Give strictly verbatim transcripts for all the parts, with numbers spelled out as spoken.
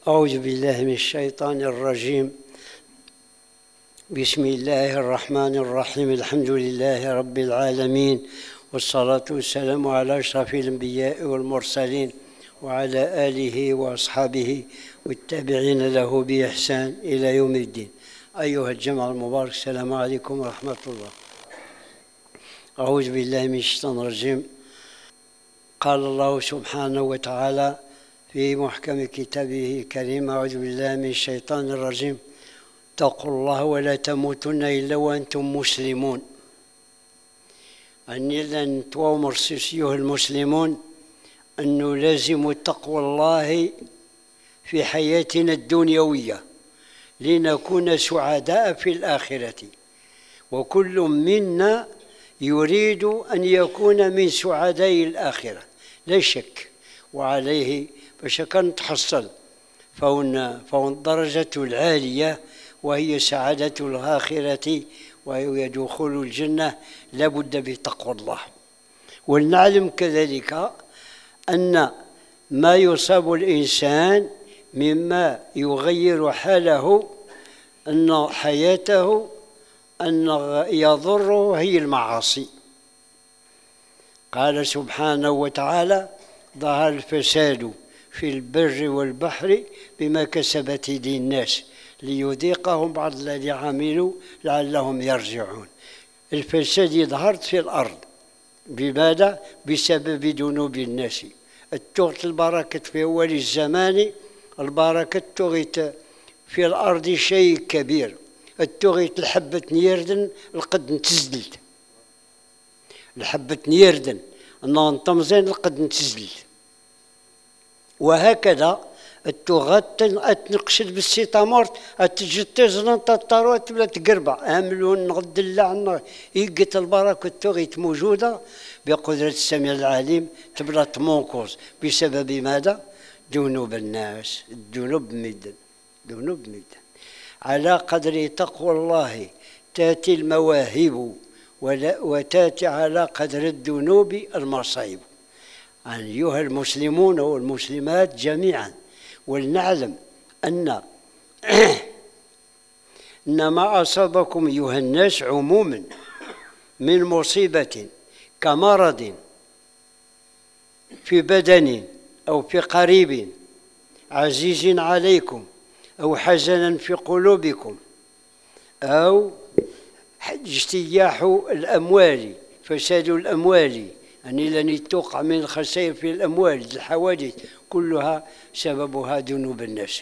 أعوذ بالله من الشيطان الرجيم. بسم الله الرحمن الرحيم. الحمد لله رب العالمين، والصلاة والسلام على أشرف الأنبياء والمرسلين وعلى آله وأصحابه والتابعين له بإحسان إلى يوم الدين. أيها الجمع المبارك، السلام عليكم ورحمة الله. أعوذ بالله من الشيطان الرجيم. قال الله سبحانه وتعالى في محكم كتابه الكريم: أعوذ بالله من الشيطان الرجيم. اتقوا الله ولا تموتن إلا وأنتم مسلمون. أني لن توامر سيسيوه المسلمون أنه لازم تقوى الله في حياتنا الدنيوية لنكون سعداء في الآخرة، وكل منا يريد أن يكون من سعداء الآخرة لا شك، وعليه باش كنتحصل فهن فهن الدرجة العالية وهي سعادة الآخرة وهي دخول الجنة، لابد بتقوى الله. ولنعلم كذلك أن ما يصاب الإنسان مما يغير حاله أن حياته أن يضره هي المعاصي. قال سبحانه وتعالى: ظهر الفساد في البر والبحر بما كسبت يدي الناس ليذيقهم بعض الذي عملوا لعلهم يرجعون. الفساد ظهرت في الأرض بماذا؟ بسبب ذنوب الناس. التغت البركة في أول الزمان، البركة تغت في الأرض شيء كبير. التغت الحبة نيردن القد نتزدلت، الحبة نيردن أنه تمزين القد نتزدلت، وهكذا التغات أتنقشد بالسيتامورت أتجتزن تطارو تبلا تقربع أملون نغدل يقت البركة التغيت موجودة بقدرة السميع العليم تبلا تمونكوز بسبب ماذا؟ ذنوب الناس. الذنوب مدن ذنوب مدن. على قدر تقوى الله تأتي المواهب، وتأتي على قدر الذنوب المصائب. أيها المسلمون والمسلمات جميعا، ولنعلم أن أن ما أصابكم أيها الناس عموما من مصيبة كمرض في بدن أو في قريب عزيز عليكم، أو حزنا في قلوبكم، أو اجتياح الأموال، فساد الأموال، يعني لن توقع من الخسائر في الأموال، الحوادث كلها سببها ذنوب الناس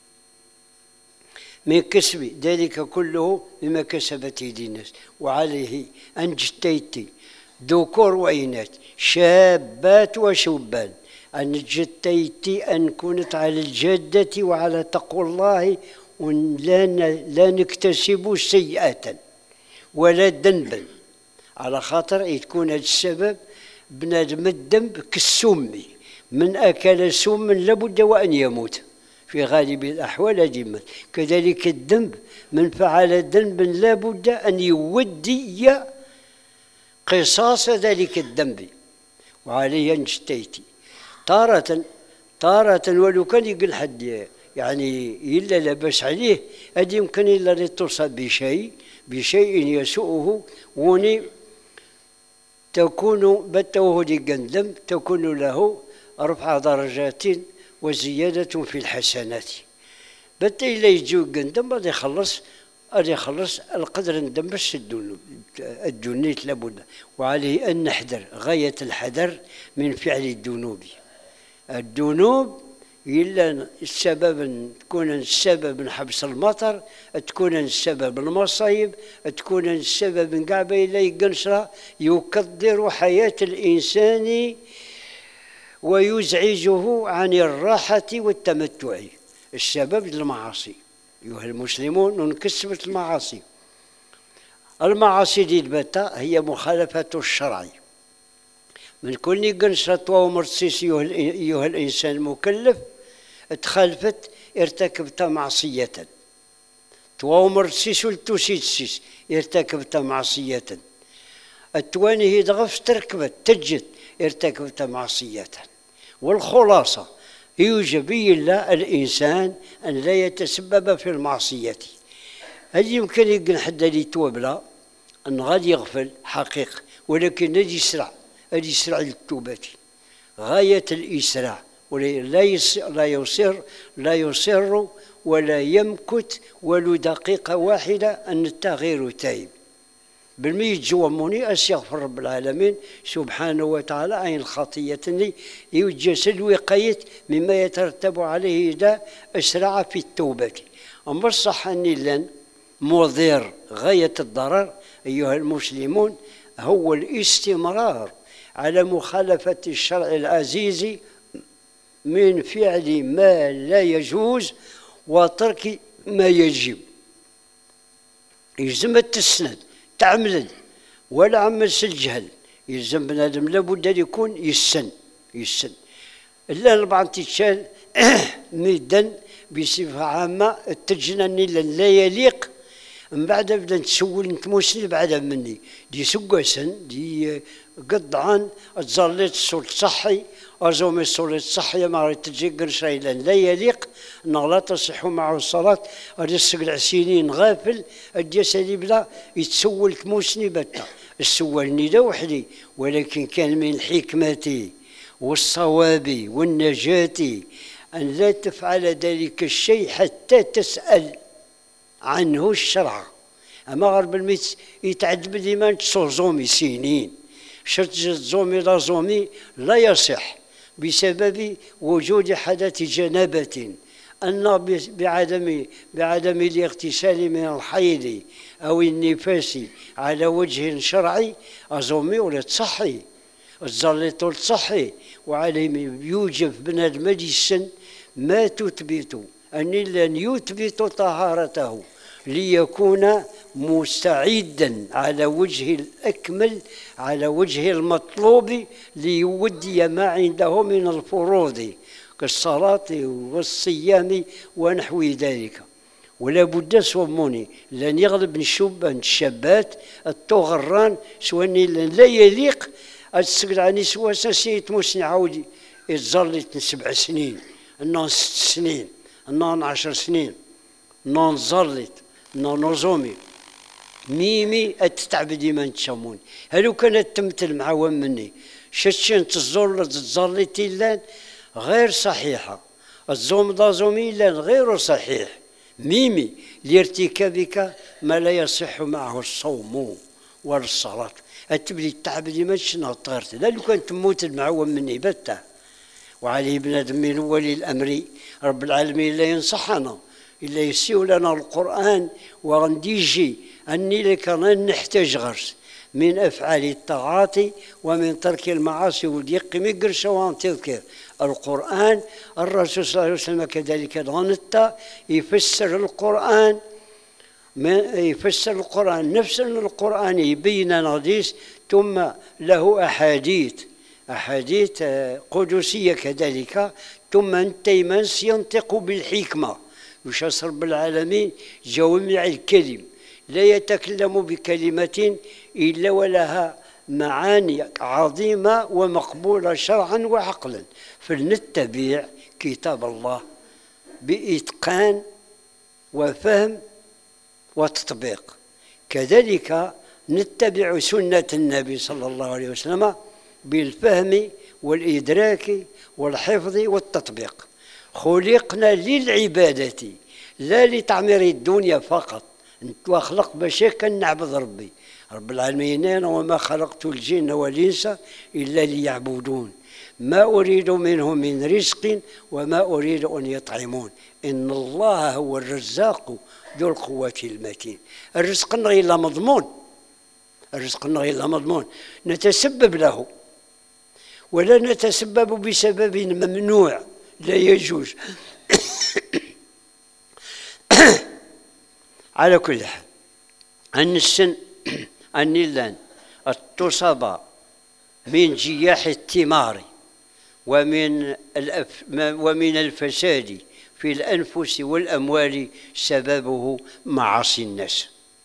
من كسب ذلك كله بما كسبت يدي الناس. وعليه أن جتيتي ذكور وإناث، شابات وشبان، أن جتيتي أن كنت على الجادة وعلى تقوى الله، ولا لا نكتسب سيئة ولا ذنبا، على خاطر تكون هذا السبب بنادم الذنب كالسم، من أكل سم لابد وأن يموت في غالب الأحوال ديما. كذلك الذنب من فعل ذنبا لابد أن يودي قصاص ذلك الذنب، وعليه نجتيتي تارة تارة ولو كان يقول حد يعني إلا لبس عليه هذه يمكن إلا توصل بشيء بشيء يسوءه، وني تكون بالتوهد الذنب تكون له رفع درجات وزيادة في الحسنات. بتا إلا يجيو الذنب غادي يخلص غادي يخلص القدر ندم بس الذنوب الدنيت لابد. وعليه أن نحذر غاية الحذر من فعل الذنوب. الذنوب إلا السبب تكون السبب من حبس المطر، تكون السبب المصايب، تكون السبب من كاع إلا يقنشرة يكدر حياة الإنسان ويزعجه عن الراحة والتمتع. السبب المعاصي. أيها المسلمون، انكسبت المعاصي. المعاصي دي البتة هي مخالفة الشرع. من كل قنشرة ومرسيس أيها الإنسان المكلف تخالفت ارتكبت معصية، تومرسيس ولتوسيتسيس ارتكبت معصية، التواني دغف تركبت تجد ارتكبت معصية. والخلاصة يوجب الله الإنسان أن لا يتسبب في المعصية. هل يمكن يقول حد اللي توبلا أن غادي يغفل حقيقة، ولكن غادي يسرع، غادي يسرع للتوبة غاية الإسراع، ولا يصر لا يصر لا يصر ولا يمكث ولو دقيقة واحدة أن التغيير تايب بالميت جواموني أستغفر رب العالمين سبحانه وتعالى عن الخطية اللي يوجسد وقاية مما يترتب عليه إذا أسرع في التوبة. أما الصح أني لن مضر غاية الضرر أيها المسلمون هو الاستمرار على مخالفة الشرع العزيز من فعل ما لا يجوز وترك ما يجب. يلزم التسند تعمل ولا عمل الجهل، يلزم بنادم لابد أن يكون يسن يسن إلا البعض تتشال ميدا بصفة عامة التجنن لا يليق. من بعد بدا نتسول نتموسني بعد مني دي سقاسن دي قطعان تزليت الصوت الصحي أزومي الصوت الصحي ما راه تجيقر شيئا لا يليق أنه لا تصح معه الصلاة. هذا السقع سنين غافل الجسد بلا يتسول تموسني بتا السولني لا وحدي، ولكن كان من الحكمة والصواب والنجاة أن لا تفعل ذلك الشيء حتى تسأل عنه الشرع. أما غرب الميت يتعد بالإيمان تصوزومي سنين شرط زومي لا زومي لا يصح بسبب وجود حدث جنابة، أن بعدم بعدم الاغتسال من الحيض أو النفاس على وجه شرعي أزومي ولا تصحي الزليط تصحي، وعليه يوجب بنادم السن ما تثبت أن لن يثبت طهارته ليكون مستعدا على وجه الأكمل على وجه المطلوب ليودي ما عنده من الفروض كالصلاة والصيام ونحو ذلك. ولا بد صوموني لن يغلب الشب الشابات التغران سواني لا يليق السقل عني سوا سيت موسني عاودي يتزلت سبع سنين انه ست سنين انه عشر سنين انه زلت انه نظومي ميمي اتتعبدي ما نتشمون. هلو كانت تمثل معاون مني شتشن تزور تزلتي لان غير صحيحة، الزوم دا زومي لان غير صحيح ميمي لارتكابك ما لا يصح معه الصوم ولا الصلاة. أتبلي التعبدي ما تشنو طيرت لا لو كان تموت المعون مني بته. وعليه بنادم من ولي الأمر رب العالمين لا ينصحنا إلا يسيو لنا القرآن وغنديجي أني لك نحتاج غرس من أفعال الطاعات ومن ترك المعاصي وديق مقر سواء تذكر القرآن. الرسول صلى الله عليه وسلم كذلك غنطة يفسر القرآن يفسر القرآن نفس القرآن يبين نضيس ثم له أحاديث أحاديث قدسية كذلك ثم انتيمنس ينطق بالحكمة وش رب العالمين جوامع الكلم لا يتكلم بكلمة إلا ولها معاني عظيمة ومقبولة شرعا وعقلا. فلنتبع كتاب الله بإتقان وفهم وتطبيق، كذلك نتبع سنة النبي صلى الله عليه وسلم بالفهم والإدراك والحفظ والتطبيق. خلقنا للعبادة لا لتعمير الدنيا فقط. انت خلق باش كنعبد ربي رب العالمين وما خلقت الجن والإنس إلا ليعبدون ما أريد منهم من رزق وما أريد أن يطعمون إن الله هو الرزاق ذو القوة المتين. الرزق غير مضمون الرزق غير مضمون نتسبب له ولا نتسبب بسبب ممنوع لا يجوز. على كل حال أن السن أن اللان التصاب من جياح الثمار ومن الأف ومن الفساد في الأنفس والأموال سببه معاصي الناس.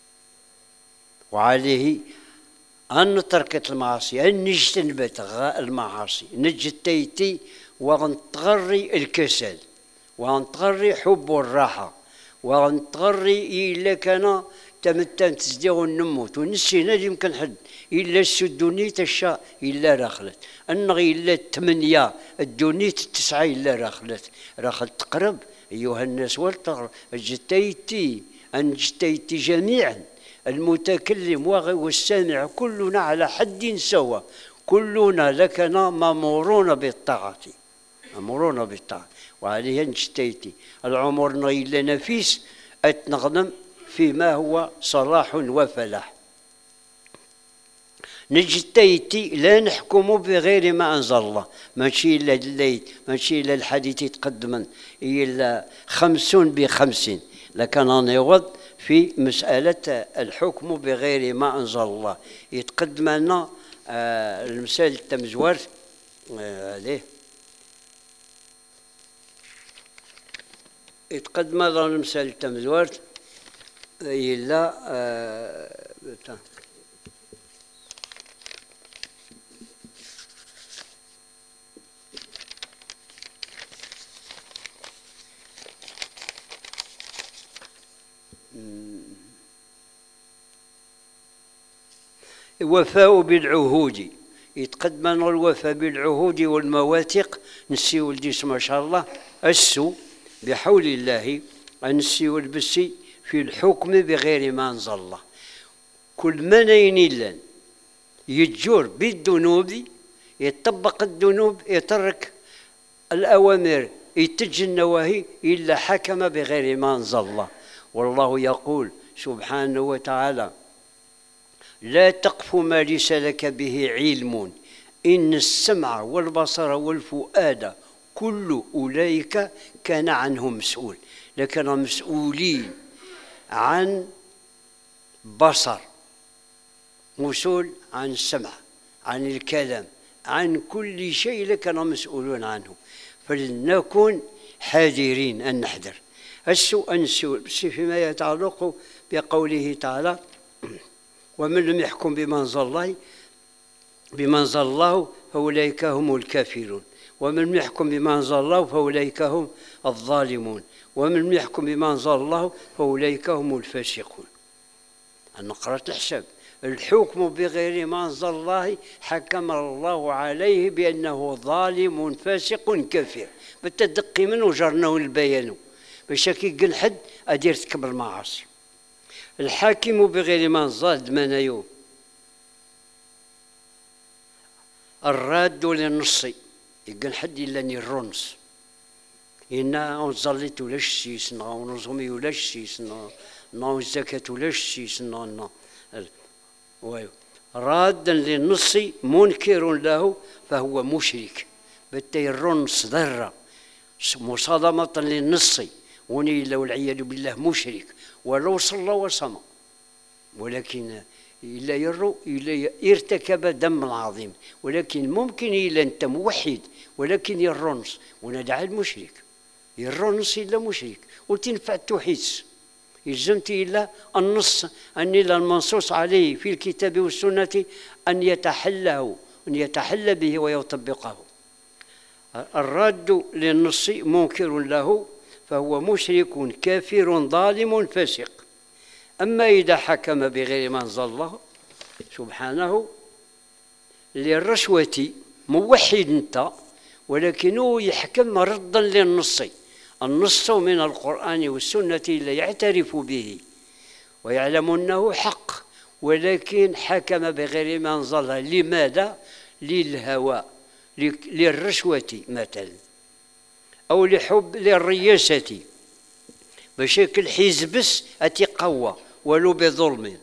وعليه أن تركت المعاصي أن نجتنبت المعاصي نجتيتي وغنتغري الكسل، وغنتغري حب الراحة، وغنتغري إلا كان تمتن تزديغ النموت ونسينا يمكن حد إلا السدوني تشا إلا راخلت أنغي إلا الثمانية الدوني التسعة إلا راخلت راخلت تقرب أيها الناس والتغر جتيتي أن جتيتي جميعا المتكلم والسامع كلنا على حد سواء، كلنا لكنا مامورون بالطاعة، مامورون بالطاعة، وعليها نجتيتي العمر إلا نفيس أتنغنم فيما هو صلاح وفلاح. نجتيتي لا نحكم بغير ما أنزل الله، ماشي إلا الليل، ماشي إلا الحديث يتقدم إلا خمسون بخمسين، لكن أنا يوض في مسألة الحكم بغير ما أنزل الله. يتقدم لنا آه المثال التمزور عليه آه يتقدم لنا المثال التمزور إلا آه وفاء بالعهود. يتقدم لنا الوفاء بالعهود والمواثيق. نسي ولدي ما شاء الله السو بحول الله نسي والبسي في الحكم بغير ما أنزل الله. كل من ينيلن يتجور بالذنوب يطبق الذنوب يترك الأوامر يتج النواهي إلا حكم بغير ما أنزل الله. والله يقول سبحانه وتعالى لا تقف ما ليس لك به علم إن السمع والبصر والفؤاد كل أولئك كان عنه مسؤول. لكن مسؤولين عن بصر، مسؤول عن السمع، عن الكلام، عن كل شيء لكن مسؤولون عنه، فلنكن حذرين أن نحذر. السوء السوء فيما يتعلق بقوله تعالى ومن لم يحكم بما أنزل الله بما أنزل الله فأولئك هم الكافرون، ومن لم يحكم بما أنزل الله فأولئك هم الظالمون، ومن لم يحكم بما أنزل الله فأولئك هم الفاسقون. أنا قرأت الحساب الحكم بغير ما أنزل الله حكم الله عليه بأنه ظالم فاسق كافر، بالتدقي منه جرناه البيان باش كي حد أدير تكبر المعاصي. الحاكم بغير ما أنزل دمانايو الراد للنص يقول حد إلا الرنص إنا وزلت ولا الشيس نا ونظمي ولا الشيس نا نا الزكاة ولا الشيس نا نا رادا للنص منكر له فهو مشرك. بالتالي الرنص ذرة مصادمة للنص ونيل والعياذ بالله مشرك ولو صلى وصمى، ولكن إلا يرو إلا ارتكب دم عظيم، ولكن ممكن إلا أنت موحد ولكن يرنص وندعى المشرك يرنص إلا مشرك وتنفع التوحيد يلزمت إلا النص أن إلا المنصوص عليه في الكتاب والسنة أن يتحله أن يتحلى به ويطبقه. الراد للنص منكر له فهو مشرك كافر ظالم فاسق. أما إذا حكم بغير ما أنزل الله سبحانه للرشوة موحد أنت ولكنه يحكم ردا للنص، النص من القرآن والسنة اللي يعترف به ويعلم أنه حق، ولكن حكم بغير ما أنزل. لماذا؟ للهوى، للرشوة مثلا، أو لحب للرياسة بشكل حزبس أتقوى ولو بظلم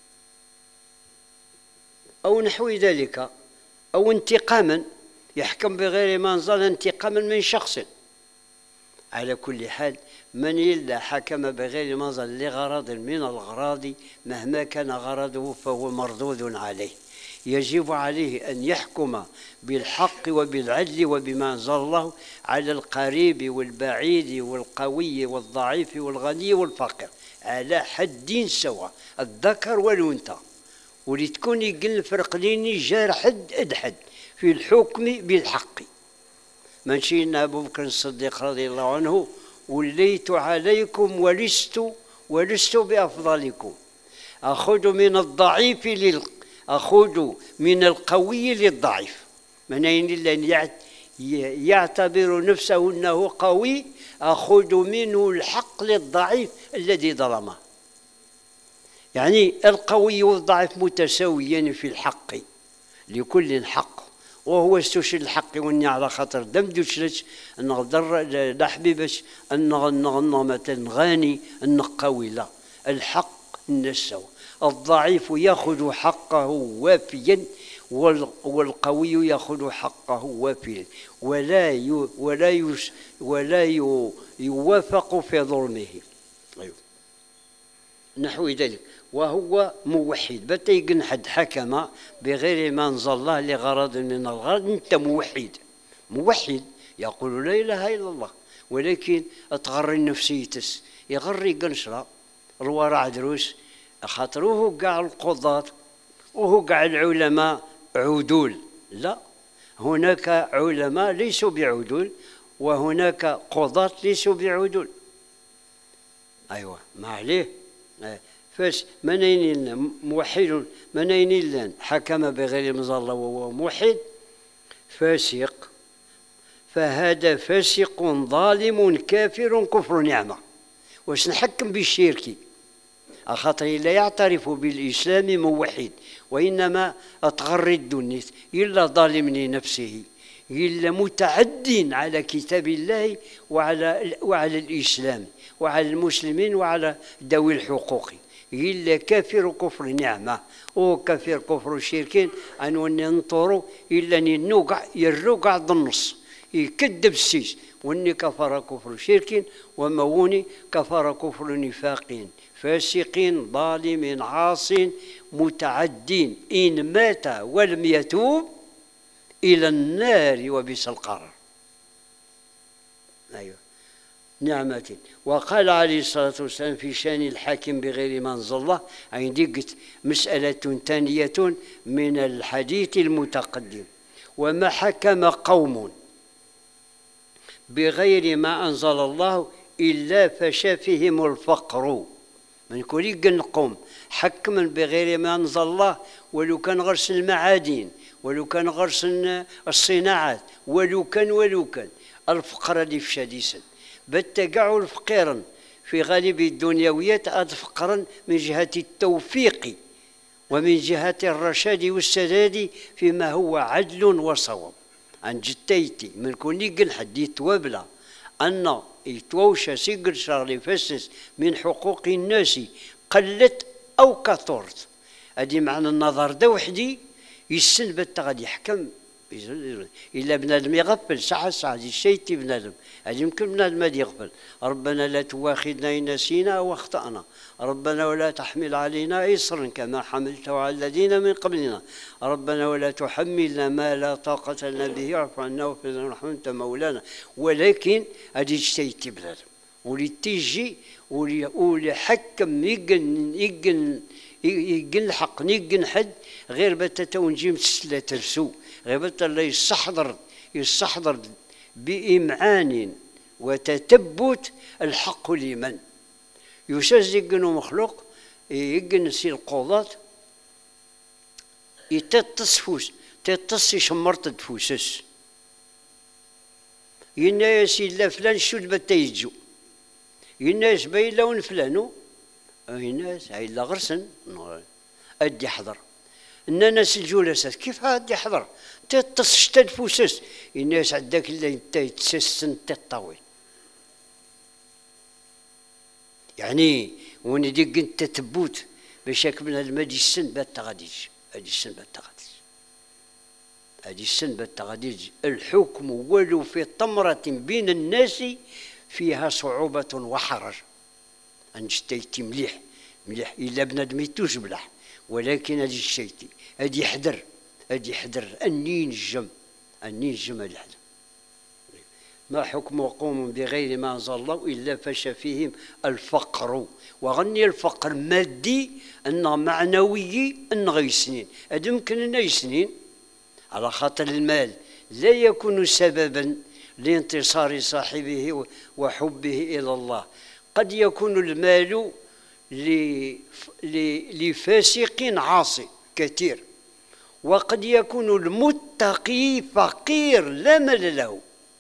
أو نحو ذلك، أو انتقاما يحكم بغير ما أنزل انتقاما من شخص. على كل حال من إلا حكم بغير ما أنزل لغرض من الأغراض مهما كان غرضه فهو مردود عليه. يجب عليه أن يحكم بالحق وبالعدل وبما أنزل الله على القريب والبعيد والقوي والضعيف والغني والفقير على حد سواء، الذكر والأنثى، ولتكون يقل الفرق ليني جار حد أد حد في الحكم بالحق. ماشي ان ابو بكر الصديق رضي الله عنه وليت عليكم ولست ولست بافضلكم، اخذ من الضعيف لل اخذ من القوي للضعيف. من اين يعتبر نفسه انه قوي اخذ منه الحق للضعيف الذي ظلمه. يعني القوي والضعيف متساويان في الحق، لكل حق، وهو استشهد الحق واني على خاطر دم دوشلش نقدر لا حبيبش ان مثلا غاني ان قوي، لا، الحق الناس سوا. الضعيف ياخذ حقه وافيا والقوي ياخذ حقه وافيا، ولا يو ولا يش ولا يو يوافق في ظلمه. أيوه. نحو ذلك، وهو موحد. بتيقن حد حكم بغير ما انزل الله لغرض من الغرض، انت موحد. موحد يقول لا اله الا الله، ولكن تغري نفسيتس، يغري قنشره الورع دروس، خاطروه كاع القضاة وهو كاع العلماء عدول. لا، هناك علماء ليسوا بعدول وهناك قضاة ليسوا بعدول. ايوه، ما عليه. فاش منين موحد منين حكم بغير ما انزل الله وهو موحد فاسق، فهذا فاسق ظالم كافر كفر نعمه. واش نحكم بالشرك؟ خاطر لا يعترف بالاسلام موحد، وانما اتغري الدنيس الا ظالم لنفسه، الا متعد على كتاب الله وعلى وعلى الاسلام وعلى المسلمين وعلى ذوي الحقوق، إلا كافر كفر نعمة وكافر كفر الشركين. أن ننطروا إلا نوقع يروقع النص يكذب السيس، واني كفر كفر شرك وموني كفر كفر نفاق فاسق ظالم عاص متعد إن مات ولم يتوب إلى النار وبئس القرار. أيوه، نعمة. وقال عليه الصلاة والسلام في شأن الحاكم بغير ما أنزل الله، عندي قلت مسألة ثانية من الحديث المتقدم: وما حكم قوم بغير ما أنزل الله إلا فشى فيهم الفقر. من كل قن قوم حكما بغير ما أنزل الله، ولو كان غرس المعادن، ولو كان غرس الصناعات، ولو كان ولو كان الفقر اللي فشى ديسن بتقعوا الفقيرا في غالب الدنيويات فقرا من جهة التوفيق ومن جهة الرشاد والسداد فيما هو عدل وصواب. عن جتيتي من كوني قل حد يتوابلا أن يتوشى سيقل شغل فسس من حقوق الناس قلت أو كثرت. هذه معنى النظر ده وحدي يسن بتا غادي يحكم إلا بنادم يغفل ساعة ساعة دي شيتي بنادم، هذه يمكن بنادم هذا يغفل. ربنا لا تواخذنا إن نسينا أو أخطأنا، ربنا ولا تحمل علينا إصرا كما حملته على الذين من قبلنا، ربنا ولا تحملنا ما لا طاقة لنا به واعف عنا واغفر لنا وارحمنا أنت مولانا. ولكن هذه شيتي بنادم ولي تيجي ولي حكم يقن يقن يقن الحق يقن حد غير بتا ونجي متسلة ترسو، غير بتا الله يستحضر يستحضر بإمعان وتتبت الحق لمن يساز يقنو مخلوق يقن سي القضاة يتتص فوس تتص يشمرت تفوسس يناس إلا فلان شو بتا يجو يناس باين لون فلانو يناس إلا غرسن أدي حضر الناس الجلسات كيف هادي حضر تتص شتد فوسس الناس عداك اللي انت يتسسن تطاوي يعني وين ديك انت تبوت باش من المادي السن بات غاديج هادي السن بات غاديج هادي السن بات غاديج. الحكم ولو في طمرة بين الناس فيها صعوبة وحرج. انشتيتي مليح مليح إلا بنادم يتوش بلح، ولكن هادي الشيتي هادي حذر هادي حذر أني نجم أني نجم هادي حذر. ما حكم قوم بغير ما أنزل الله إلا فشى فيهم الفقر. وغني الفقر مادي أنه معنوي أنه يسنين، هذا يمكن أنه يسنين على خاطر المال لا يكون سببا لانتصار صاحبه وحبه إلى الله. قد يكون المال لفاسق عاصي كثير، وقد يكون المتقي فقير لا مال له.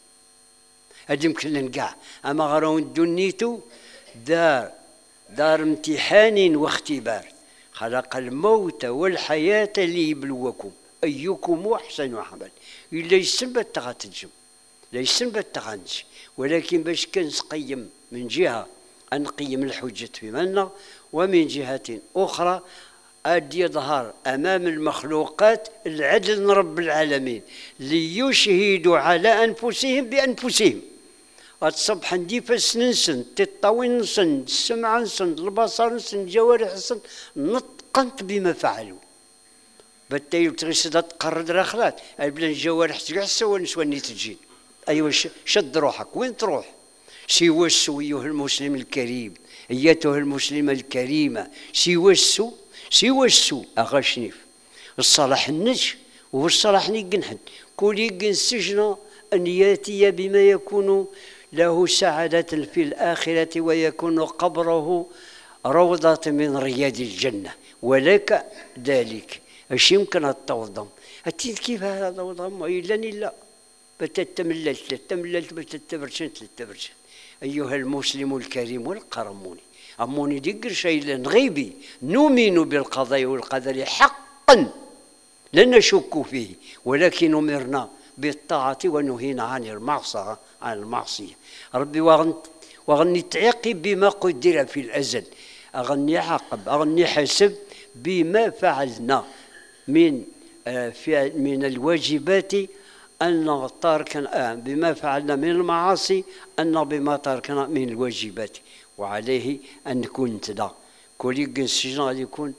هذا يمكن كاع. أما غراو دنيتو دار دار امتحان واختبار، خلق الموت والحياة ليبلوكم أيكم أحسن عملا. إلا يسنبت تغتنجم لا يسنبت تغنج، ولكن باش كنقيم من جهة أنقيم الحجة في منا، ومن جهة أخرى أدي يظهر أمام المخلوقات العدل رب العالمين ليشهدوا على أنفسهم بأنفسهم. الصبح ندي فاس ننسن تطاوين نسن السمع نسن البصر نسن الجوارح نسن نطقنت بما فعلوا. بالتالي تغسل تقرد راخلات بلا الجوارح تقعس ونسواني تجي. أيوة شد روحك وين تروح؟ سيوسوا أيها المسلم الكريم، أيتها المسلمة الكريمة، سيوسوا سيوسوا أغاشنيف الصلاح النج والصلاح نيقنحن كل يقن السجن أن يأتي بما يكون له سعادة في الآخرة ويكون قبره روضة من رياض الجنة. ولك ذلك اش يمكن التوضم أتيت كيف هذا التوضم إلا إلا بتتمللت تمللت بتتبرشن تتبرشن. أيها المسلم الكريم والقرموني أموني ديقر شيء غيبي نؤمن بالقضاء والقدر حقا لا نشك فيه، ولكن أمرنا بالطاعة ونهينا عن المعصية عن المعصية. ربي وغن وغني تعاقب بما قدر في الأزل، أغني عاقب أغني حسب بما فعلنا من آه من الواجبات أن تركنا آه بما فعلنا من المعاصي أن بما تركنا من الواجبات. وعليه أن نكون تدا كل يقن السجن غادي يكون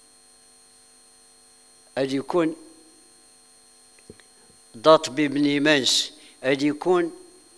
غادي يكون ضاط بابن مانس، غادي يكون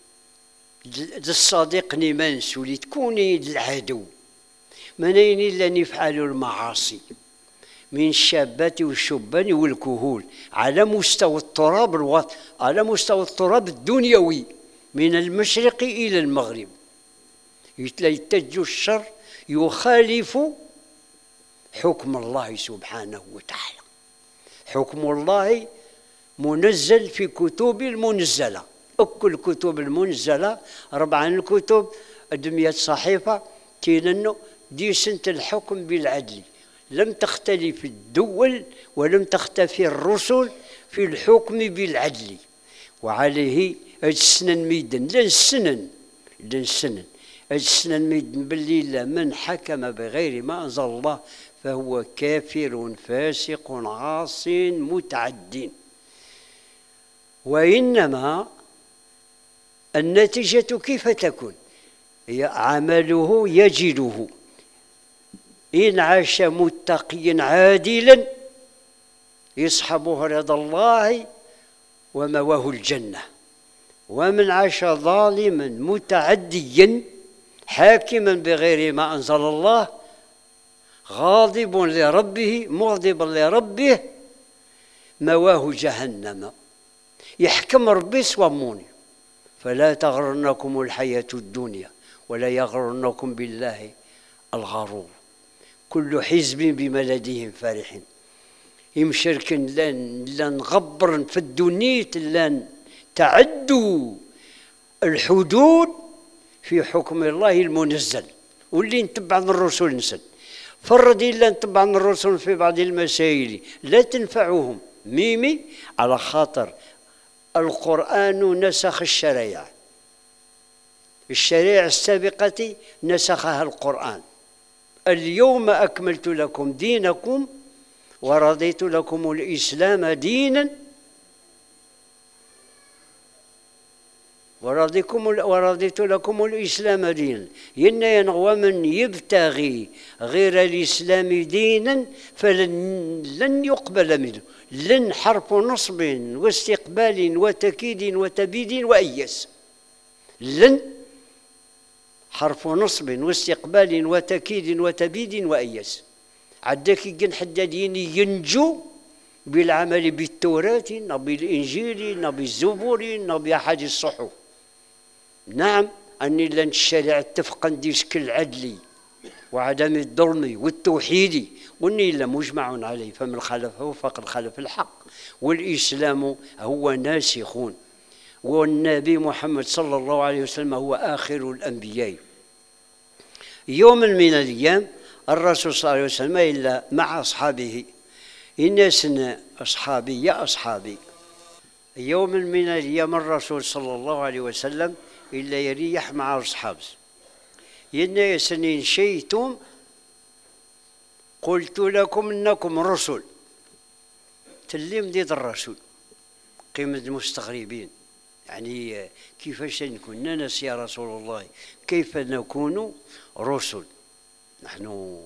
الصديق نيمانس ولي تكوني العدو. منين إلا نفعلوا المعاصي من الشابات والشبان والكهول على مستوى التراب الوط على مستوى التراب الدنيوي من المشرق إلى المغرب. يتلج الشر يخالف حكم الله سبحانه وتعالى. حكم الله منزل في كتب المنزلة، أكل الكتب المنزلة ربعا الكتب أدمية صحيفة كيننو دي سنة الحكم بالعدل. لم تختلف الدول ولم تختفي الرسل في الحكم بالعدل. وعليه السنن ميدن لا السنن لا السنن السنن ميدن بالليل من حكم بغير ما أنزل الله فهو كافر فاسق عاص متعد. وإنما النتيجة كيف تكون؟ هي عمله يجده. إن عاش متقيا عادلا يصحبه رضا الله ومواه الجنة، ومن عاش ظالما متعديا حاكما بغير ما أنزل الله غاضب لربه مغضبا لربه مواه جهنم. يحكم ربي سواموني فلا تغرنكم الحياة الدنيا ولا يغرنكم بالله الغرور. كل حزب بما لديهم فرحين. يمشركن لن لن غبر في الدنيت لن تعدوا الحدود في حكم الله المنزل واللي نتبع الرسل نسل. فرد إلا نتبع الرسل في بعض المسائل لا تنفعهم ميمي على خاطر القرآن نسخ الشريعة. الشريعة السابقة نسخها القرآن. اليوم أكملت لكم دينكم ورضيت لكم الإسلام دينا ورضيكم ورضيت لكم الإسلام دينا. ين ينغوى من يبتغي غير الإسلام دينا فلن لن يقبل منه. لن حرف نصب واستقبال وتكيد وتبيد وأيس. لن حرف نصب واستقبال وتكيد وتبيد وأيس. عداك يقن حدادين ينجو بالعمل بالتوراة أو بالإنجيل أو بالزبور أو بأحد الصحف. نعم أني لن الشريعة اتفقا دي شكل العدلي وعدم الظلم والتوحيد، واني لا مجمع عليه، فمن خالفه فقد خالف الحق، والإسلام هو ناسخ، والنبي محمد صلى الله عليه وسلم هو آخر الأنبياء. يوم من الأيام الرسول صلى الله عليه وسلم إلا مع أصحابه، الناس أصحابي يا أصحابي. يوم من الأيام الرسول صلى الله عليه وسلم إلا يريح مع أصحابه، يا سنين شيتم قلت لكم إنكم رسل. تلم ديد الرسول قيمة المستغربين، يعني كيفاش نكون ناس يا رسول الله، كيف نكون رسل؟ نحن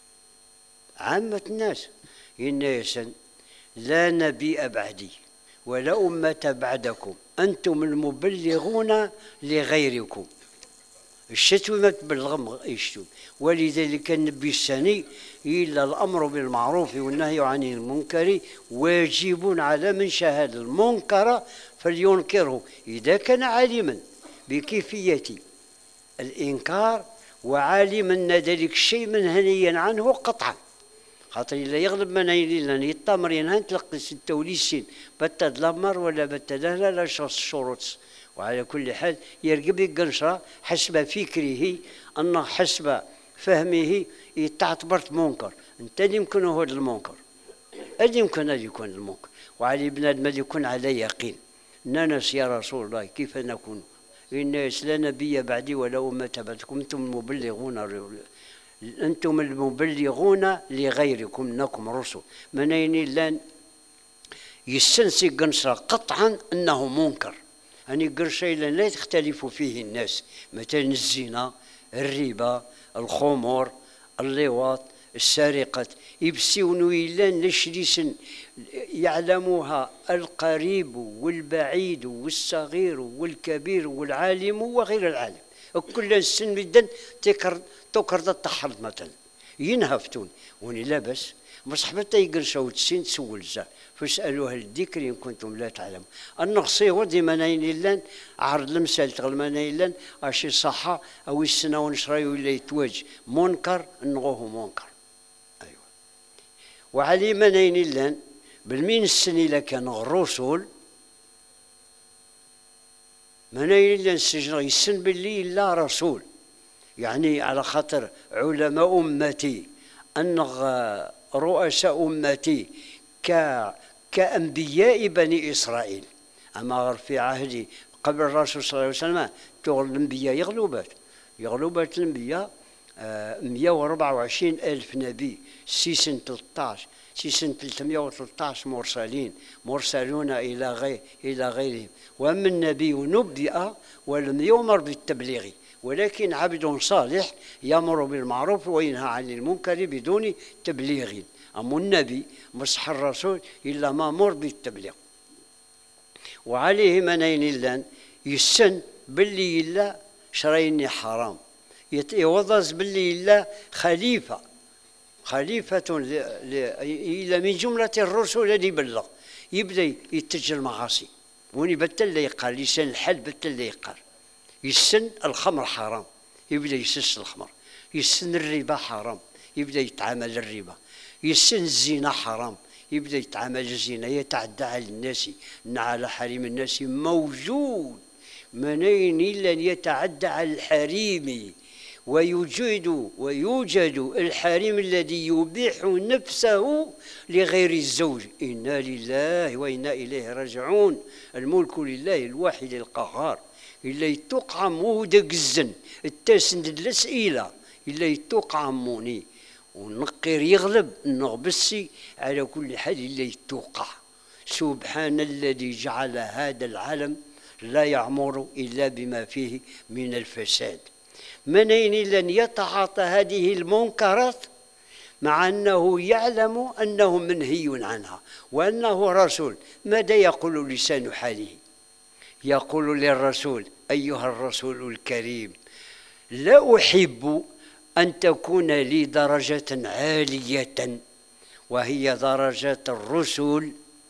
عامة الناس الناس لا نبي بعدي ولا أمة بعدكم، أنتم المبلغون لغيركم. الشتوى ما تبلغ يشتم، ولذلك النبي الثاني إلا الأمر بالمعروف والنهي عن المنكر واجب على من شاهد المنكر فلينكره إذا كان عالما بكيفية الإنكار وعالما أن ذلك الشيء منهيا عنه قطعا. خاطر إلا يغلب من يلان يطمر ينهن تلقي ستة وليسين بتا دلمر ولا بتا لا لا شروط. وعلى كل حال يرقب القنشرة حسب فكره، أن حسب فهمه تعتبرت منكر. أنت يمكن هو المنكر، أدي يمكن أن يكون المنكر، وعلى بنادم يكون على يقين. ناس يا رسول الله كيف نكون؟ الناس لا نبي بعدي ولا أمة بعدكم، أنتم المبلغون أنتم المبلغون لغيركم إنكم رسل. منين لان يستنسي قنصرة قطعا أنه منكر، يعني قرشي لا تختلف فيه الناس، مثلا الزنا، الربا، الخمور، اللواط، السرقة، يبسيون ويلان لشريس يعلمها القريب والبعيد والصغير والكبير والعالم وغير العالم. كل السن مدن تكر تكر تحرض مثلا ينهفتون وني لا بس مصحبة يقرشوا تسين تسول زا فاسألوا أهل الذكر إن كنتم لا تعلمون. النقصي هو ديما نايلان عرض المثال تغلما نايلان أشي صحة أو السنة ونشري ولا يتواج منكر نغوه منكر. أيوة. وعلي ما نايلان بالمين السنة إلا كان الرسول ما نايلان السجن يسن باللي لا رسول، يعني على خاطر علماء أمتي أن رؤساء أمتي كأنبياء بني إسرائيل. أما في عهدي قبل الرسول صلى الله عليه وسلم تغل الأنبياء يغلبات يغلبات الأنبياء مئة وأربعة وعشرين ألف نبي، سيسن ثلاثة عشر سيسن ثلاثمئة وثلاثة عشر مرسلين مرسلون إلى غير إلى غيرهم، وأما النبي نبئ ولم يؤمر بالتبليغ ولكن عبد صالح يأمر بالمعروف وينهى عن المنكر بدون تبليغ. أما النبي مصح الرسول إلا مأمور بالتبليغ. وعليه منين إلا يسن باللي إلا شريني حرام، يوضز باللي إلا خليفة خليفة إلى من جملة الرسل اللي بلغ يبدأ يتجه المعاصي وني بتل يقال لسان الحل بتل يقال. يسن الخمر حرام يبدأ يسس الخمر، يسن الربا حرام يبدأ يتعامل الربا، يسن الزنا حرام يبدأ يتعامل الزنا، يتعدى على الناس على حريم الناس موجود. منين إلا أن يتعدى على الحريم ويوجد ويوجد الحريم الذي يبيح نفسه لغير الزوج. إنا لله وإنا إليه راجعون. الملك لله الواحد القهار. إلا يتوقع مودك الزن التاسن الأسئلة إلا يتوقع موني ونقير يغلب نغبسي على كل حال إلا يتوقع. سبحان الذي جعل هذا العالم لا يعمر إلا بما فيه من الفساد. منين لن يتعاطى هذه المنكرات مع أنه يعلم أنه منهي عنها وأنه رسول. ماذا يقول لسان حاله؟ يقول للرسول: أيها الرسول الكريم، لا أحب أن تكون لي درجة عالية وهي درجات الرسل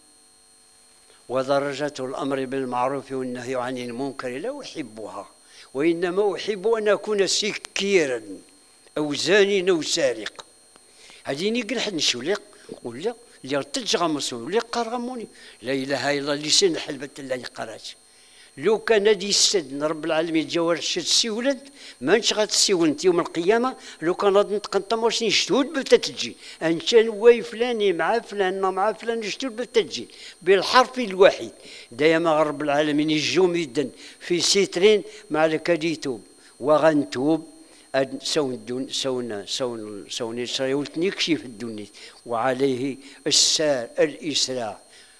ودرجة الأمر بالمعروف والنهي عن المنكر لا أحبها، وإنما أحب أن أكون سكيرا أو زاني أو سارق. هذه نيقل حد نشولق ولا اللي ارتجع مسؤول اللي قرموني لا إله إلا الله لسان حلبة الله يقرأت. لو كان هذه السد رب العالمين جوار الشد سيولد ما نشغل تسيولنت يوم القيامة. لو كان غادي نتقنط ماشي نشتود بتتجي انشان واي فلاني مع فلان مع فلان نشتود بتتجي بالحرف الواحد. دايما رب العالمين يجوم يدن في سترين مع الكاديتوب وغنتوب سون دون سون سون سون إسراء ولتنكشي في الدنيا وعليه السار الإسراع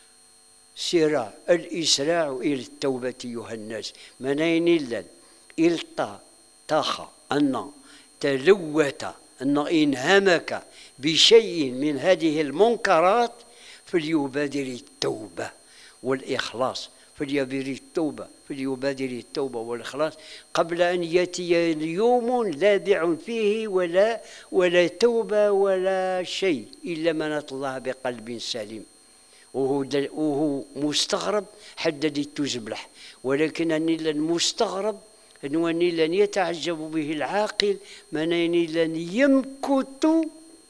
سراع الإسراع إلى التوبة أيها الناس. منين إلا إلطا تاخا أن تلوت أن انهمك بشيء من هذه المنكرات فليبادر التوبة والإخلاص فليبادر التوبة فليبادر التوبة والإخلاص قبل أن يأتي اليوم لا بيع فيه ولا ولا توبة ولا شيء إلا من أتى الله بقلب سليم. وهو, وهو مستغرب حدد تزبلح، ولكن أني لن مستغرب أني لن يتعجب به العاقل من أني لن يمكت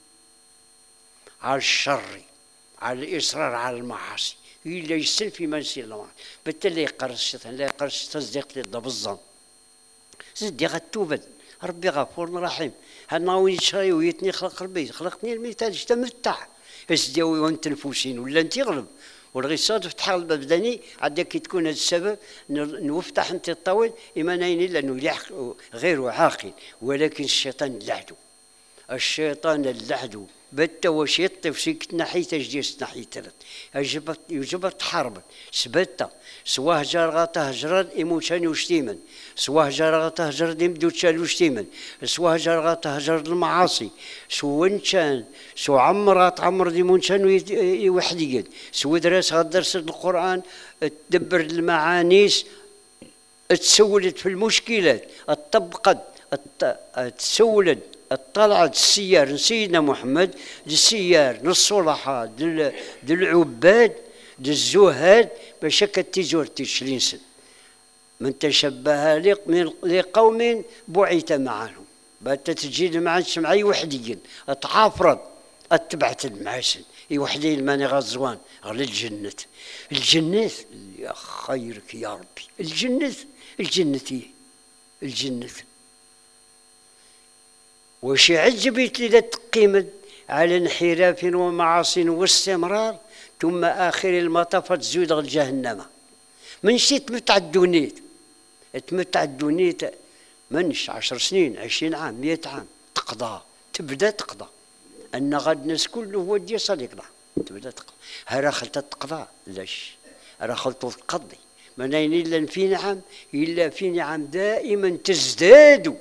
على الشر على الإصرار على المعاصي إلا يسل في منسي الله بالتالي يقرص الشيطان لا يقرص الشيطان صديق للضب بالظن صديق التوبة ربي غفور رحيم. هنا وين شراي ويتني خلق ربي خلقني المثال تمتع اسداوي وانت نفوسين ولا انت يغلب والغصاد فتح الباب داني عاد كي تكون هذا السبب نفتح انت الطاول اما ناين لانه غير عاقل. ولكن الشيطان لعدو الشيطان اللعدو بت وشيط فسيك ناحية جديس ناحية ثلاث أجبت يجبت حرب سبتة سواه جرغته هجران إيموشان وشتيمن سواه جرغته هجر ديمدو تشال وشتيمن سواه جرغته هجر المعاصي سوين كان سو عمرات عمر ديمونشان وحديا سو درس درس القرآن تدبر المعانيس تسولد في المشكلات الطبقد تسولد طلعت السيار سيدنا محمد للسيار للصلحاء للعباد للزهاد باش كتيجور تشرين سن من تشبه لقوم بعث معهم بات تجي ما عادش معي وحديا تعافرت اتبعت المعسل اي وحدي الماني غزوان غير الجنة الجنة يا خيرك يا ربي الجنة الجنة الجنة وش عجبت لي تقيمد على انحراف ومعاصي واستمرار ثم آخر المطاف تزود جهنم. منش تمتع الدونيت تمتع الدونيت منش عشر سنين عشرين عام مئة عام تقضى تبدا تقضى أن غاد الناس كله هو دي صديقنا تبدا تقضى هرا خلت تقضى لاش هرا خلت تقضي ما ناين إلا في نعم إلا في نعم دائما تزداد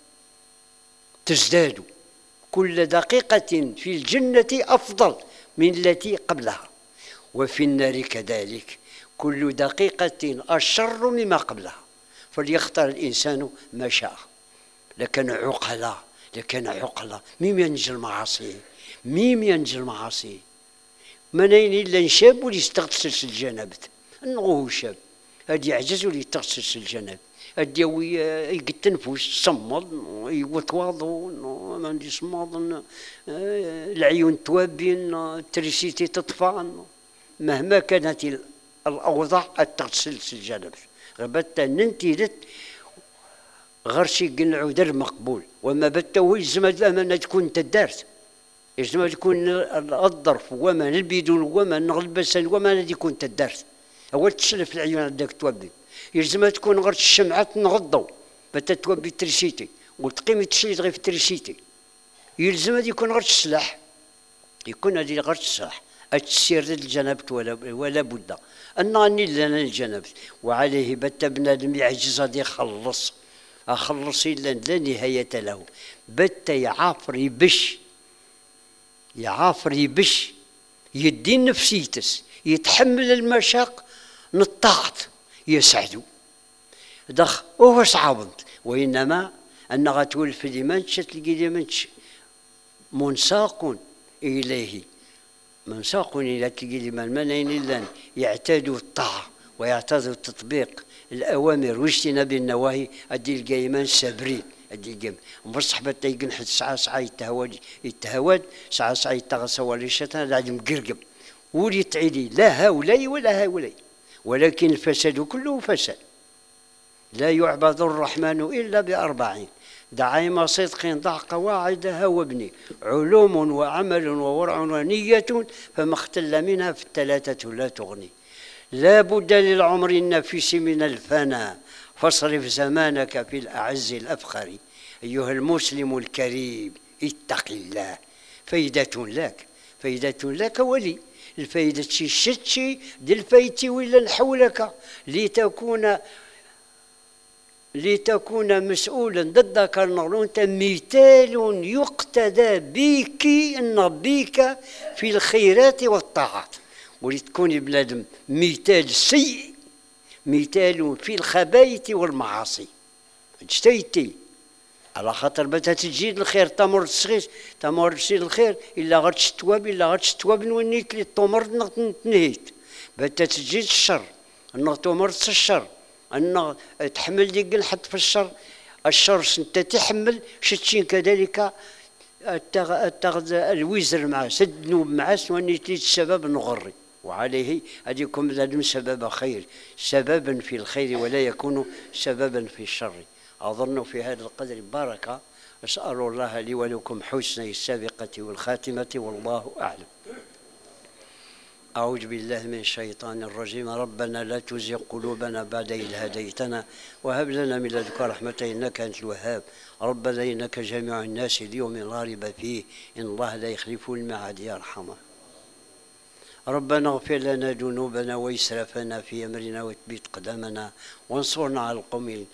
تزداد كل دقيقة في الجنة أفضل من التي قبلها وفي النار كذلك كل دقيقة أشر مما قبلها فليختار الإنسان ما شاء. لكن عقلا لكن عقلا ميم ينجي المعاصي ميم ينجي المعاصي منين إلا نشاب واللي يستغسل الجنابة نغوه شاب هادي يعجز واللي يستغسل الجنابة الديوي يقتنفوش صمد يتواضو ما عندي صمد العيون توابين التريسيتي تطفى مهما كانت الاوضاع التغسل الجانب غبت ننتيدت غير شي قنعو در مقبول وما بتو يلزم الامانه تكون تدارت يلزم تكون الظرف وما البدون وما نغلبس وما الذي يكون تدارت اول تشلف العيون عندك توابين يلزم تكون غير الشمعة تنغضوا بتتوبي التريسيتي وتقيم تشيد غير في التريسيتي يلزم يكون غير السلاح يكون هذه غير السلاح التسير الجنابة ولا ولا بد أن غني لنا الجنابة وعليه بت بنادم يعجز غادي يخلص أخلص إلا لا نهاية له بت يعافر يبش يعافر يبش يدي نفسيتس يتحمل المشاق نطاعت يسعدوا دخ وهو صعبت وإنما أن غتولف لمن تلقي لمن منساق إليه من ساقني لا تجي من منين إلا يعتادوا الطاعة ويعتادوا تطبيق الأوامر واجتناب النواهي أدي القايمان سابرين أدي القايمان مصحبة تيقن حد ساعة ساعة يتهواد يتهواد ساعة ساعة يتغسى وليشتنا لعد مقرقب ولي تعيدي لا هؤلاء ولا هؤلاء، ولكن الفساد كله فساد. لا يعبد الرحمن إلا بأربعين: دعيم صدق ضع قواعدها وابني، علوم وعمل وورع ونية، فما اختل منها في الثلاثة لا تغني. لا بد للعمر النفيس من الفنا، فاصرف زمانك في الأعز الأفخر. أيها المسلم الكريم اتق الله، فايدة لك فايدة لك ولي الفايدة شتشي ديال فايتي ولا نحولك لتكون لتكون مسؤولا ضدك النار. أنت مثال يقتدى بك ان بك في الخيرات والطاعات، ولتكون بلادم مثال سيء، مثال في الخبائث والمعاصي. اجتهدتي على خاطر باتا تجي الخير تمر الصغير تمر تجي الخير الا غتشتواب الا غتشتواب نونيت لي طمر تنهيت باتا تجي الشر انك تمرت الشر ان تحمل ديك الحط في الشر الشر انت تحمل شتشين كذلك اتخذ الوزر معه سد نوب معه نونيت لي السبب نغري. وعليه هذيكم لازم سبب خير، سببا في الخير ولا يكون سببا في الشر. أظن في هذا القدر بركة. أسأل الله لي ولكم حسن السابقة والخاتمة، والله أعلم. أعوذ بالله من الشيطان الرجيم. ربنا لا تزغ قلوبنا بعد إذ هديتنا وهب لنا من لدنك رحمة إنك أنت الوهاب. ربنا إنك جامع الناس ليوم لا ريب فيه إن الله لا يخلف الميعاد يا أرحمه. ربنا اغفر لنا ذنوبنا وإسرافنا في أمرنا وثبت قدمنا وانصرنا على القوم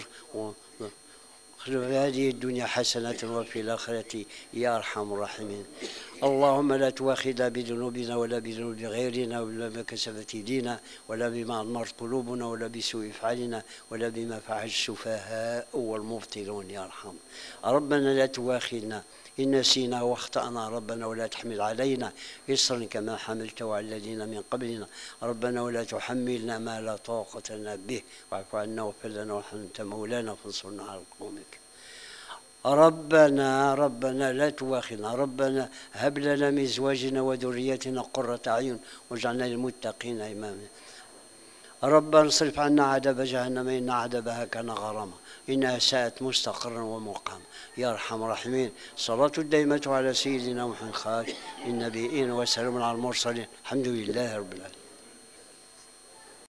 في هذه الدنيا حسنة وفي الآخرة يا أرحم الراحمين. اللهم لا تؤاخذنا بذنوبنا ولا بذنوب غيرنا ولا بما كسبت يدينا ولا بما أضمرت قلوبنا ولا بسوء أفعالنا ولا بما فعل السفهاء والمبطلون يا أرحم. ربنا لا تؤاخذنا إن نسينا واخطأنا ربنا ولا تحمل علينا إصرا كما حملته على الذين من قبلنا ربنا ولا تحملنا ما لا طاقة لنا به واعف عنا واغفر لنا وارحمنا أنت مولانا فانصرنا على قومك. ربنا ربنا لا تؤاخذنا ربنا هب لنا من أزواجنا وذريتنا قرة أعين واجعلنا للمتقين إماما. ربنا اصرف عنا عذاب جهنم إن عذابها كان غراما إنها ساءت مستقرا ومقاما يا أرحم الراحمين. صلاة الدائمة على سيدنا محمد خاتم النبيين وسلام على المرسلين الحمد لله رب العالمين.